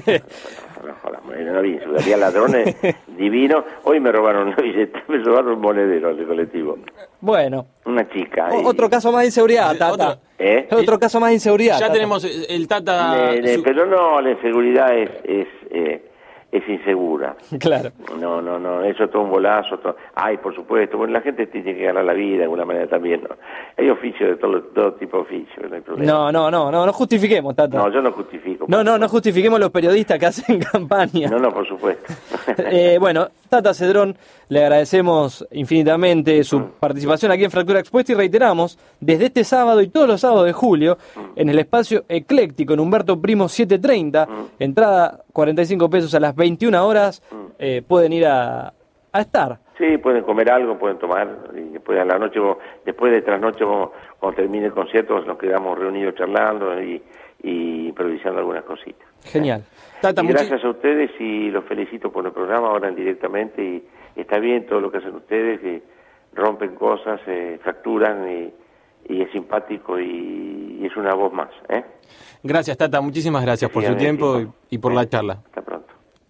No había inseguridad, había ladrones divinos. Hoy me robaron una billetera, me robaron un monedero de colectivo. Bueno. Una chica. Otro caso más de inseguridad, Tata. Otro caso más de inseguridad. Ya Tata. tenemos el Tata... Pero no, la inseguridad es insegura. Claro. No, eso es todo un bolazo. Ay, por supuesto, bueno, la gente tiene que ganar la vida de alguna manera también, ¿no? Hay oficios de todo tipo de oficios, no hay problema. No justifiquemos, Tata. No, yo no justifico. No justifiquemos los periodistas que hacen campaña. No, por supuesto. Bueno, Tata Cedrón, le agradecemos infinitamente su participación aquí en Fractura Expuesta y reiteramos, desde este sábado y todos los sábados de julio, en el espacio ecléctico en Humberto Primo 730, entrada 45 pesos a las 21 horas, pueden ir a estar. Sí, pueden comer algo, pueden tomar, y después a la noche, después de trasnoche, cuando termine el concierto, nos quedamos reunidos charlando y improvisando algunas cositas. Genial. Tata, gracias a ustedes y los felicito por el programa ahora directamente, y está bien todo lo que hacen ustedes, que rompen cosas, fracturan y es simpático y es una voz más. Gracias, Tata, muchísimas gracias por su tiempo y por la charla. Hasta pronto.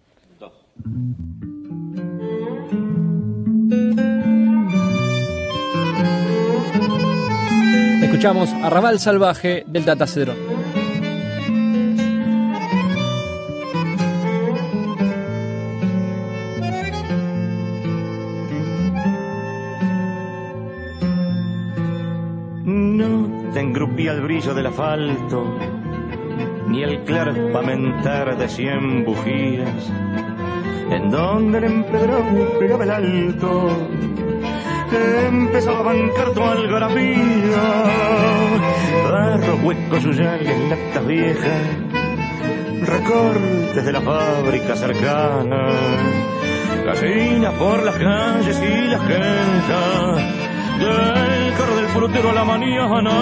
Escuchamos Arrabal Salvaje del Tata Cedrón. No te engrupía el brillo del asfalto, ni el clarpamentar de 100 bujías, en donde el empedrón pegaba el alto, empezaba a bancar tu algarabía, barro, huecos, yuyales, latas viejas, recortes de la fábrica cercana, gallinas por las calles y las quejas del carro del frutero a la mañana,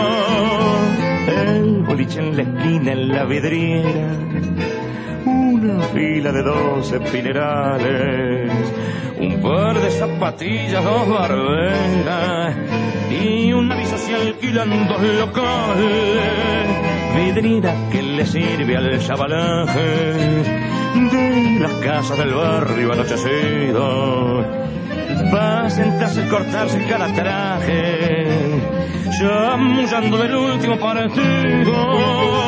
el boliche en la esquina, en la vidriera, una fila de 12 pinerales, un par de zapatillas, 2 barberas y un aviso se alquilan 2 locales, vidriera que le sirve al chavalaje de las casas del barrio anochecido, va a sentarse y cortarse cada traje, chamullando del último partido.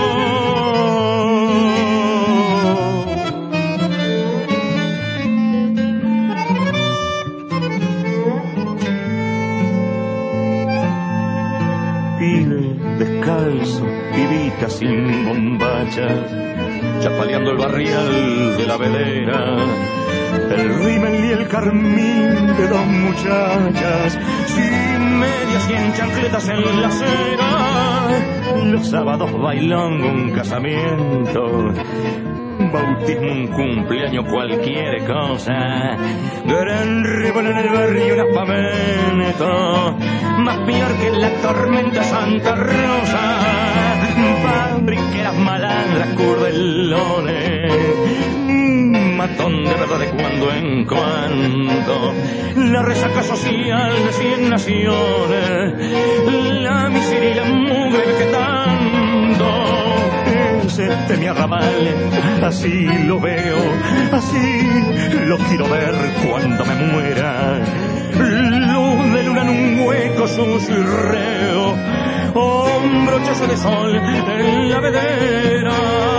Descalzo, pibita sin bombachas, chapaleando el barrial de la velera, el rímel y el carmín de 2 muchachas, sin medias y en chancletas en la acera, los sábados bailando un casamiento, un bautismo, un cumpleaños, cualquier cosa, gran rival en el barrio, un aspamento, más peor que la tormenta Santa Rosa, fabriqueras, malandras, curdelones, matón de verdad de cuando en cuando, la resaca social de 100 naciones, la miseria y la mugre que tanto es este mi arrabal, así lo veo, así lo quiero ver cuando me muera, luz de luna en un hueco sucio y reo, un brochazo de sol en la vedera.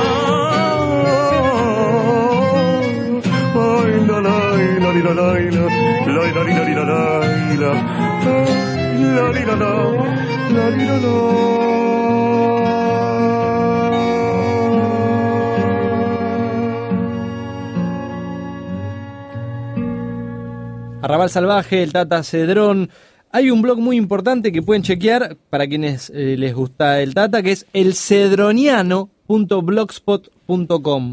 Ay, la la la la la la la la la la la la. Arrabal Salvaje, el Tata Cedrón. Hay un blog muy importante que pueden chequear para quienes les gusta el Tata, que es elcedroniano.blogspot.com.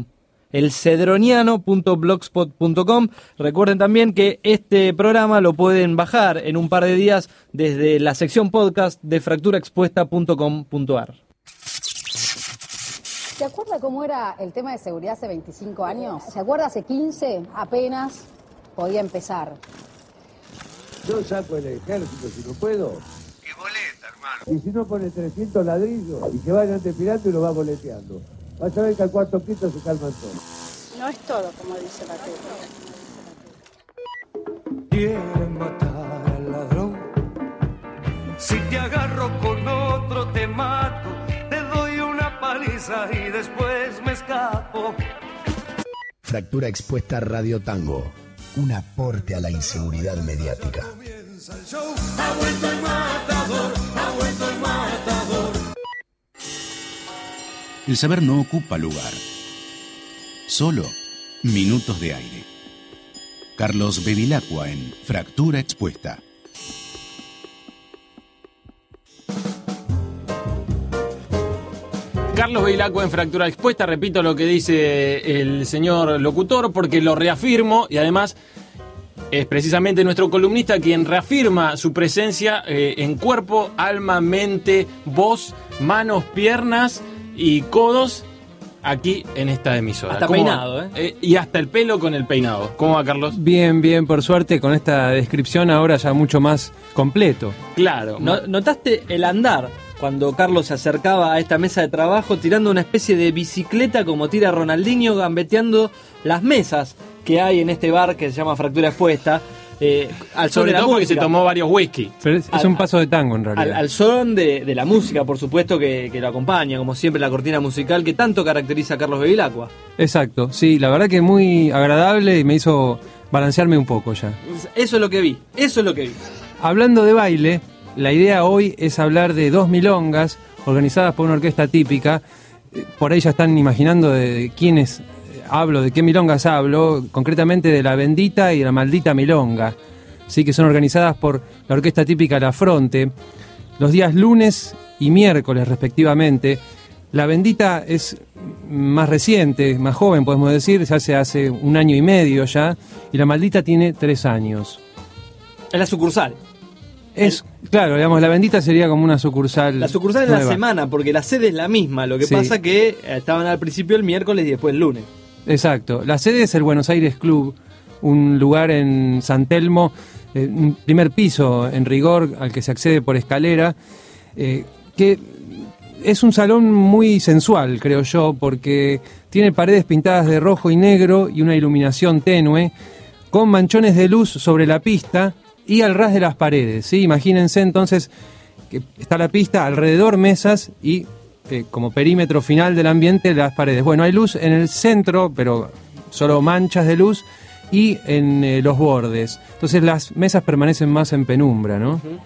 elcedroniano.blogspot.com. Recuerden también que este programa lo pueden bajar en un par de días desde la sección podcast de fracturaexpuesta.com.ar. ¿Se acuerda cómo era el tema de seguridad hace 25 años? ¿Se acuerda hace 15? Apenas podía empezar. Yo saco el ejército si no puedo. Que Y si no, pone 300 ladrillos y que vayan despirando y lo va boleteando. Vas a ver que al cuarto quinto se calman todos. No es todo, como dice la tele. Quieren matar al ladrón. Si te agarro con otro te mato. Te doy una paliza y después me escapo. Fractura Expuesta Radio Tango. Un aporte a la inseguridad mediática. Ha vuelto el matador, ha vuelto el matador. El saber no ocupa lugar. Solo minutos de aire. Carlos Bevilacqua en Fractura Expuesta. Carlos Bevilacqua en Fractura Expuesta, repito lo que dice el señor locutor porque lo reafirmo y además es precisamente nuestro columnista quien reafirma su presencia en cuerpo, alma, mente, voz, manos, piernas y codos aquí en esta emisora. Hasta peinado, y hasta el pelo con el peinado. ¿Cómo va, Carlos? Bien, por suerte, con esta descripción ahora ya mucho más completo. Claro. ¿Notaste el andar cuando Carlos se acercaba a esta mesa de trabajo tirando una especie de bicicleta como tira Ronaldinho, gambeteando las mesas que hay en este bar que se llama Fractura Expuesta? Al son Sobre de la todo porque música. se tomó varios whisky. Pero es un paso de tango en realidad. Al son de la música, por supuesto, que lo acompaña, como siempre, la cortina musical que tanto caracteriza a Carlos Bevilacqua. Exacto, sí, la verdad que muy agradable y me hizo balancearme un poco ya. Eso es lo que vi. Hablando de baile, la idea hoy es hablar de 2 milongas organizadas por una orquesta típica. Por ahí ya están imaginando de quiénes hablo, de qué milongas hablo, concretamente de La Bendita y La Maldita Milonga, sí, que son organizadas por la orquesta típica La Fronte, los días lunes y miércoles respectivamente. La Bendita es más reciente, más joven podemos decir, se hace 1 año y medio ya, y La Maldita tiene 3 años. Es la sucursal. Claro, digamos, La Bendita sería como una sucursal. La sucursal es nueva. la semana, porque la sede es la misma, lo que Sí. pasa que estaban al principio el miércoles y después el lunes. Exacto. La sede es el Buenos Aires Club, un lugar en San Telmo, un primer piso en rigor al que se accede por escalera, que es un salón muy sensual, creo yo, porque tiene paredes pintadas de rojo y negro y una iluminación tenue, con manchones de luz sobre la pista y al ras de las paredes, ¿sí? Imagínense entonces que está la pista, alrededor mesas y como perímetro final del ambiente las paredes. Bueno, hay luz en el centro, pero solo manchas de luz, y en los bordes. Entonces las mesas permanecen más en penumbra, ¿no? Uh-huh.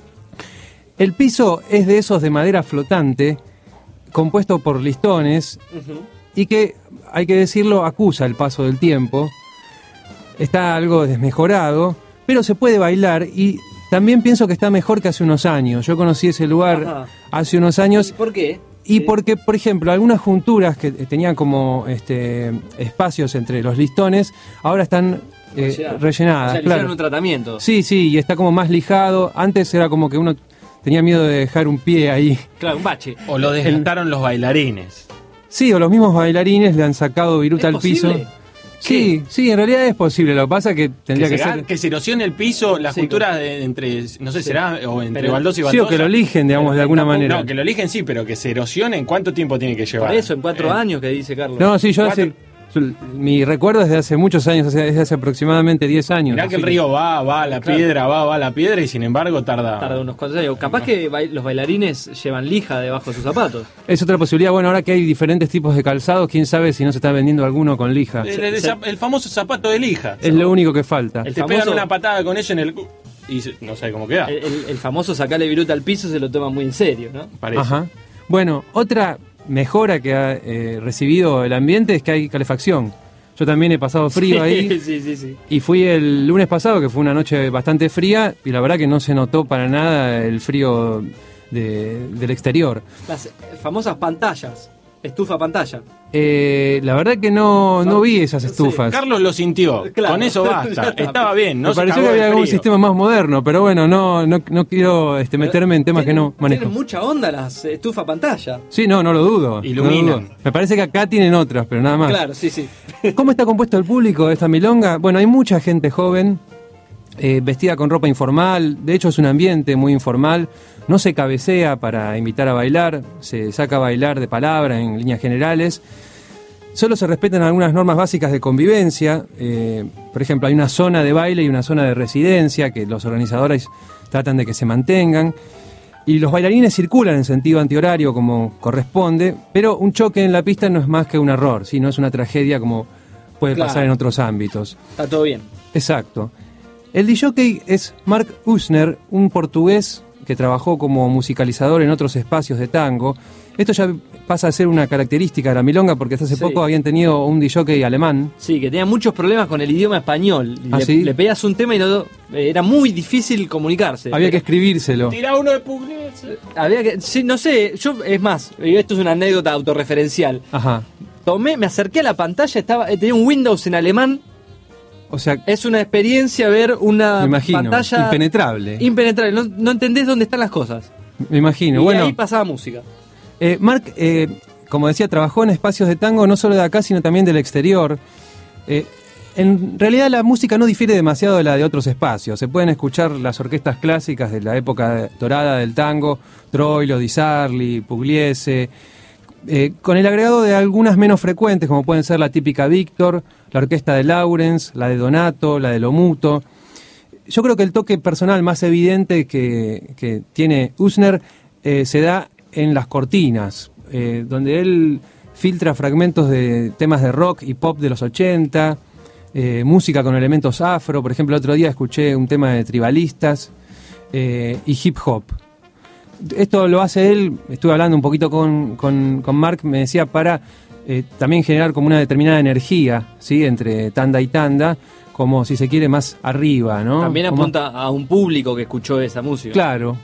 El piso es de esos de madera flotante, compuesto por listones, uh-huh, y que, hay que decirlo, acusa el paso del tiempo. Está algo desmejorado, pero se puede bailar y también pienso que está mejor que hace unos años. Yo conocí ese lugar hace unos años. ¿Por qué? Y porque, por ejemplo, algunas junturas que tenían como espacios entre los listones, ahora están rellenadas. O sea, le hicieron un tratamiento. Sí, y está como más lijado. Antes era como que uno tenía miedo de dejar un pie ahí. Claro, un bache. O lo desgastaron los bailarines. Sí, o los mismos bailarines le han sacado viruta al piso. Sí, en realidad es posible. Lo que pasa es que tendría que ser... Que se erosione el piso, las junturas entre, no sé, será, o entre baldosa y baldosa. Sí, o que lo eligen, digamos, de alguna manera. No, que lo eligen sí, pero que se erosione, ¿en cuánto tiempo tiene que llevar? Por eso, en 4 años que dice Carlos. No, sí, mi recuerdo es de hace muchos años, desde hace aproximadamente 10 años. Mirá que el río va a la piedra, va a la piedra y sin embargo tarda unos cuantos años. Capaz que los bailarines llevan lija debajo de sus zapatos. Es otra posibilidad. Bueno, ahora que hay diferentes tipos de calzados, quién sabe si no se está vendiendo alguno con lija. El famoso zapato de lija. Es lo único que falta. Te pegan una patada con ella en el... y no sabe cómo queda. El famoso sacarle viruta al piso se lo toma muy en serio, ¿no? Parece. Ajá. Bueno, otra mejora que ha recibido el ambiente es que hay calefacción. Yo también he pasado frío ahí. Sí. Y fui el lunes pasado, que fue una noche bastante fría, y la verdad que no se notó para nada el frío del exterior. Las famosas pantallas, estufa pantalla. La verdad que no vi esas estufas. Carlos lo sintió, claro, con eso basta. Estaba bien, no me pareció que había algún sistema más moderno, pero bueno, no quiero meterme en temas que no manejo. Tienen mucha onda las estufa pantalla. Sí, no lo dudo. Iluminan. No lo dudo. Me parece que acá tienen otras, pero nada más. Claro, sí. ¿Cómo está compuesto el público de esta milonga? Bueno, hay mucha gente joven, vestida con ropa informal. De hecho, es un ambiente muy informal. No se cabecea para invitar a bailar, se saca a bailar de palabra en líneas generales. Solo se respetan algunas normas básicas de convivencia. Por ejemplo, hay una zona de baile y una zona de residencia que los organizadores tratan de que se mantengan. Y los bailarines circulan en sentido antihorario como corresponde, pero un choque en la pista no es más que un error, ¿sí? No es una tragedia como puede pasar en otros ámbitos. Está todo bien. Exacto. El disjockey es Mark Usner, un portugués que trabajó como musicalizador en otros espacios de tango. Esto ya pasa a ser una característica de la milonga porque hasta hace poco habían tenido un disjockey alemán. Sí, que tenía muchos problemas con el idioma español. Le pedías un tema y era muy difícil comunicarse. Había que escribírselo. Tira uno de Pugliese. Había que, sí, no sé, es más, esto es una anécdota autorreferencial. Ajá. Me acerqué a la pantalla, tenía un Windows en alemán. O sea, es una experiencia ver una pantalla impenetrable. No entendés dónde están las cosas. Me imagino. Y bueno, ahí pasaba música. Mark, como decía, trabajó en espacios de tango no solo de acá, sino también del exterior. En realidad la música no difiere demasiado de la de otros espacios. Se pueden escuchar las orquestas clásicas de la época dorada del tango, Troilo, Di Sarli, Pugliese, con el agregado de algunas menos frecuentes, como pueden ser la típica Víctor, la orquesta de Lawrence, la de Donato, la de Lomuto. Yo creo que el toque personal más evidente que tiene Usner se da en las cortinas, donde él filtra fragmentos de temas de rock y pop de los 80, música con elementos afro. Por ejemplo, el otro día escuché un tema de Tribalistas y hip hop. Esto lo hace él, estuve hablando un poquito con Mark, me decía, para también generar como una determinada energía, ¿sí? Entre tanda y tanda, como si se quiere más arriba, ¿no? También apunta a un público que escuchó esa música. Claro.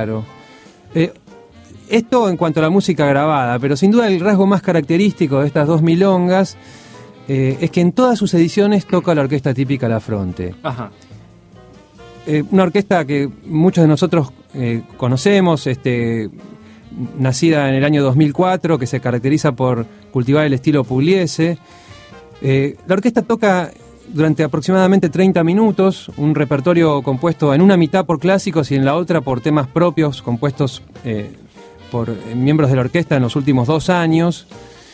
Esto en cuanto a la música grabada, pero sin duda el rasgo más característico de estas dos milongas es que en todas sus ediciones toca la orquesta típica La Fronte. Ajá. Una orquesta que muchos de nosotros conocemos, nacida en el año 2004, que se caracteriza por cultivar el estilo Pugliese. La orquesta toca durante aproximadamente 30 minutos, un repertorio compuesto en una mitad por clásicos y en la otra por temas propios compuestos por miembros de la orquesta en los últimos 2 años.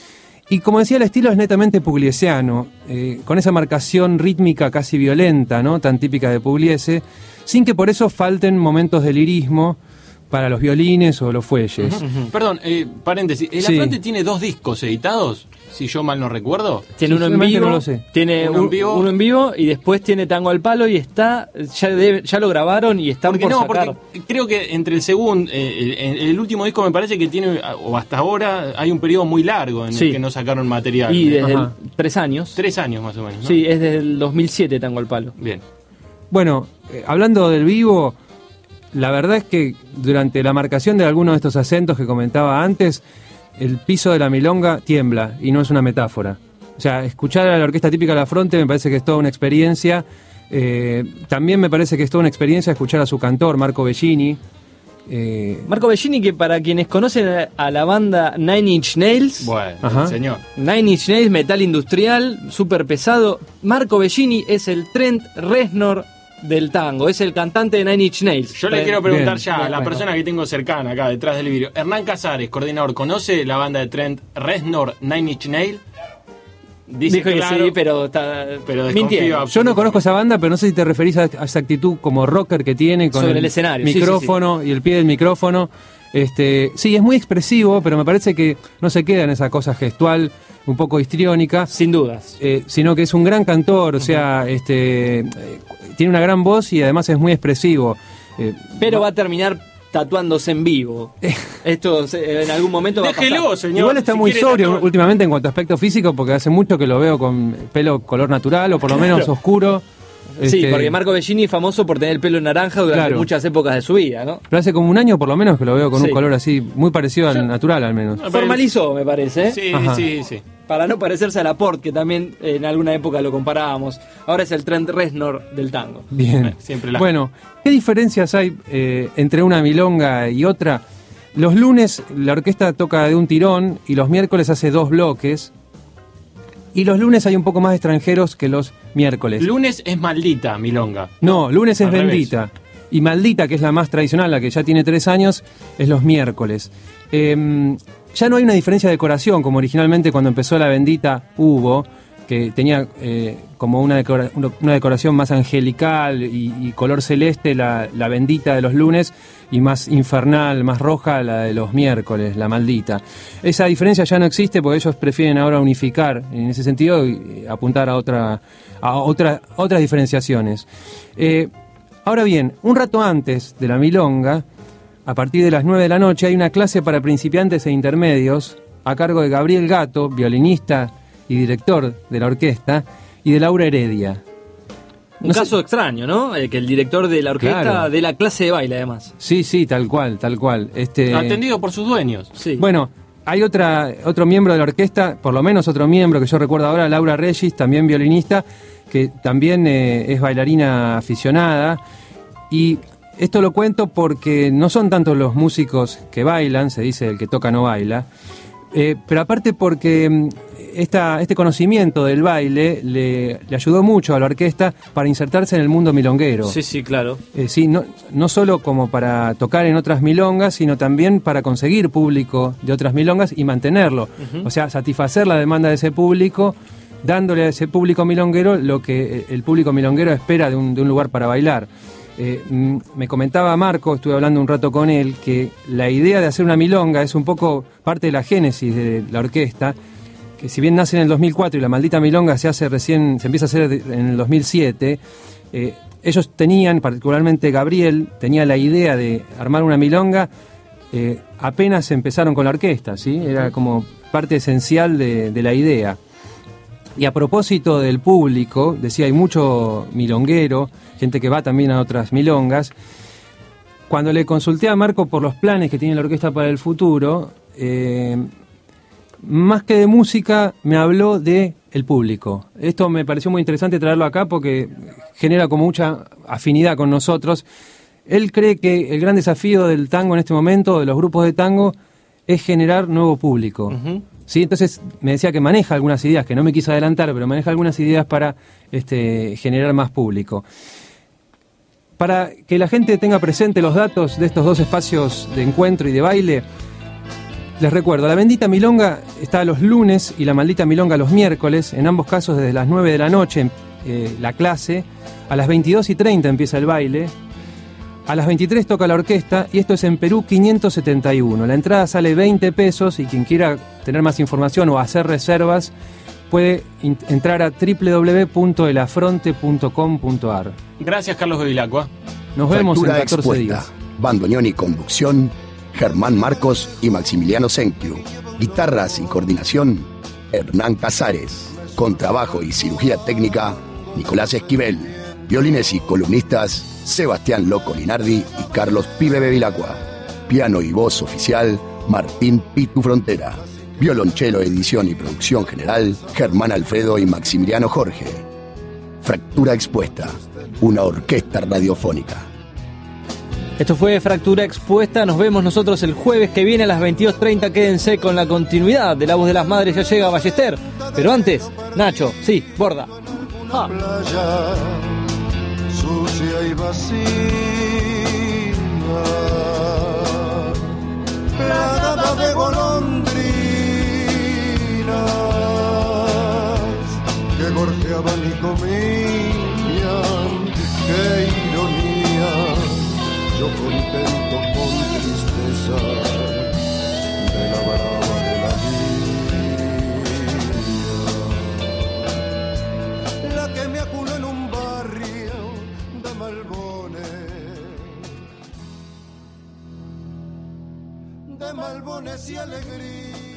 Y como decía, el estilo es netamente pugliesiano, con esa marcación rítmica casi violenta, ¿no? Tan típica de Pugliese, sin que por eso falten momentos de lirismo para los violines o los fuelles. Perdón, paréntesis, ¿La Fronte tiene 2 discos editados? Si yo mal no recuerdo. Tiene uno en vivo, no lo sé. Tiene uno en vivo y después tiene Tango al Palo y está ya lo grabaron y están por sacar. Porque creo que entre el segundo, el último disco me parece que tiene, o hasta ahora, hay un periodo muy largo en el que no sacaron material. Y desde 3 años. 3 años más o menos, ¿no? Sí, es desde el 2007 Tango al Palo. Bien. Bueno, hablando del vivo, la verdad es que durante la marcación de algunos de estos acentos que comentaba antes, el piso de la milonga tiembla, y no es una metáfora. O sea, escuchar a la orquesta típica de La Fronte me parece que es toda una experiencia. También me parece que es toda una experiencia escuchar a su cantor, Marco Bellini. Marco Bellini, que para quienes conocen a la banda Nine Inch Nails, bueno, señor. Nine Inch Nails, metal industrial, súper pesado. Marco Bellini es el Trent Reznor del tango, es el cantante de Nine Inch Nails. Yo le quiero preguntar a la persona que tengo cercana acá detrás del vidrio. Hernán Casares, coordinador, ¿conoce la banda de Trent Reznor, Nine Inch Nails? Dijo que claro, sí, pero está mintiendo. Yo no conozco esa banda, pero no sé si te referís a esa actitud como rocker que tiene con sobre el escenario, micrófono y el pie del micrófono. Sí, es muy expresivo, pero me parece que no se queda en esa cosa gestual un poco histriónica. Sin dudas. Sino que es un gran cantor, o sea, tiene una gran voz y además es muy expresivo. Pero va a terminar tatuándose en vivo. Esto en algún momento va a pasar. Señor. Igual está muy sobrio últimamente en cuanto a aspecto físico, porque hace mucho que lo veo con pelo color natural o por lo menos oscuro. Sí, porque Marco Bellini es famoso por tener el pelo naranja durante muchas épocas de su vida, ¿no? Pero hace como un año por lo menos que lo veo con un color así, muy parecido al natural al menos. Formalizó, me parece. Sí. Para no parecerse a Laporte, que también en alguna época lo comparábamos. Ahora es el Trent Reznor del tango. Bien. Bueno, ¿qué diferencias hay entre una milonga y otra? Los lunes la orquesta toca de un tirón y los miércoles hace 2 bloques. Y los lunes hay un poco más de extranjeros que los miércoles. Lunes es maldita, milonga. No, lunes es Al revés. bendita. Y maldita, que es la más tradicional, la que ya tiene 3 años, es los miércoles. Ya no hay una diferencia de decoración, como originalmente cuando empezó la bendita hubo, que tenía como una decoración más angelical y color celeste, la bendita de los lunes, y más infernal, más roja, la de los miércoles, la maldita. Esa diferencia ya no existe porque ellos prefieren ahora unificar en ese sentido y apuntar a otras diferenciaciones. Ahora bien, un rato antes de la milonga, a partir de las 9 de la noche, hay una clase para principiantes e intermedios a cargo de Gabriel Gato, violinista y director de la orquesta, y de Laura Heredia. Un caso extraño, ¿no? Que el director de la orquesta de la clase de baile, además. Sí, tal cual. Atendido por sus dueños. Sí. Bueno, hay otro miembro de la orquesta, por lo menos otro miembro que yo recuerdo ahora, Laura Regis, también violinista, que también es bailarina aficionada. Y esto lo cuento porque no son tantos los músicos que bailan, se dice el que toca no baila, pero aparte porque este conocimiento del baile le ayudó mucho a la orquesta para insertarse en el mundo milonguero. Sí, claro. Sí, no solo como para tocar en otras milongas, sino también para conseguir público de otras milongas y mantenerlo. O sea, satisfacer la demanda de ese público, dándole a ese público milonguero lo que el público milonguero espera de un lugar para bailar. Me comentaba Marco, estuve hablando un rato con él, que la idea de hacer una milonga es un poco parte de la génesis de la orquesta, que si bien nace en el 2004 y la maldita milonga se empieza a hacer en el 2007, ellos tenían, particularmente Gabriel, tenía la idea de armar una milonga apenas empezaron con la orquesta, ¿sí? Era como parte esencial de la idea. Y a propósito del público, decía, hay mucho milonguero, gente que va también a otras milongas. Cuando le consulté a Marco por los planes que tiene la orquesta para el futuro, más que de música, me habló de el público. Esto me pareció muy interesante traerlo acá porque genera como mucha afinidad con nosotros. Él cree que el gran desafío del tango en este momento, de los grupos de tango, es generar nuevo público. ¿Sí? Entonces me decía que maneja algunas ideas, que no me quiso adelantar, pero maneja algunas ideas para generar más público. Para que la gente tenga presente los datos de estos dos espacios de encuentro y de baile, les recuerdo, la bendita milonga está los lunes y la maldita milonga los miércoles, en ambos casos desde las 9 de la noche la clase, a las 22:30 empieza el baile, a las 23 toca la orquesta y esto es en Perú 571. La entrada sale 20 pesos y quien quiera tener más información o hacer reservas puede entrar a www.elafronte.com.ar. Gracias, Carlos Bevilacqua. Nos vemos en Fractura 14 expuesta. días. Bandoneón y conducción, Germán Marcos y Maximiliano Senkiu. Guitarras y coordinación, Hernán Casares. Contrabajo y cirugía técnica, Nicolás Esquivel. Violines y columnistas, Sebastián Loco Linardi y Carlos Pibe Bevilacqua. Piano y voz oficial, Martín Pitu Frontera. Violonchelo, edición y producción general, Germán Alfredo y Maximiliano Jorge. Fractura expuesta, una orquesta radiofónica. Esto fue Fractura Expuesta. Nos vemos nosotros el jueves que viene a las 22:30. Quédense con la continuidad de La Voz de las Madres. Ya llega Ballester. Pero antes, Nacho, sí, borda. ¡Ja! Playa sucia y vacía, plagada de golondrinas que gorjeaban y comían. ¡Qué ironía! Yo contento con tristeza de la brava de la vida, la que me aculó en un barrio de Malbones y alegría.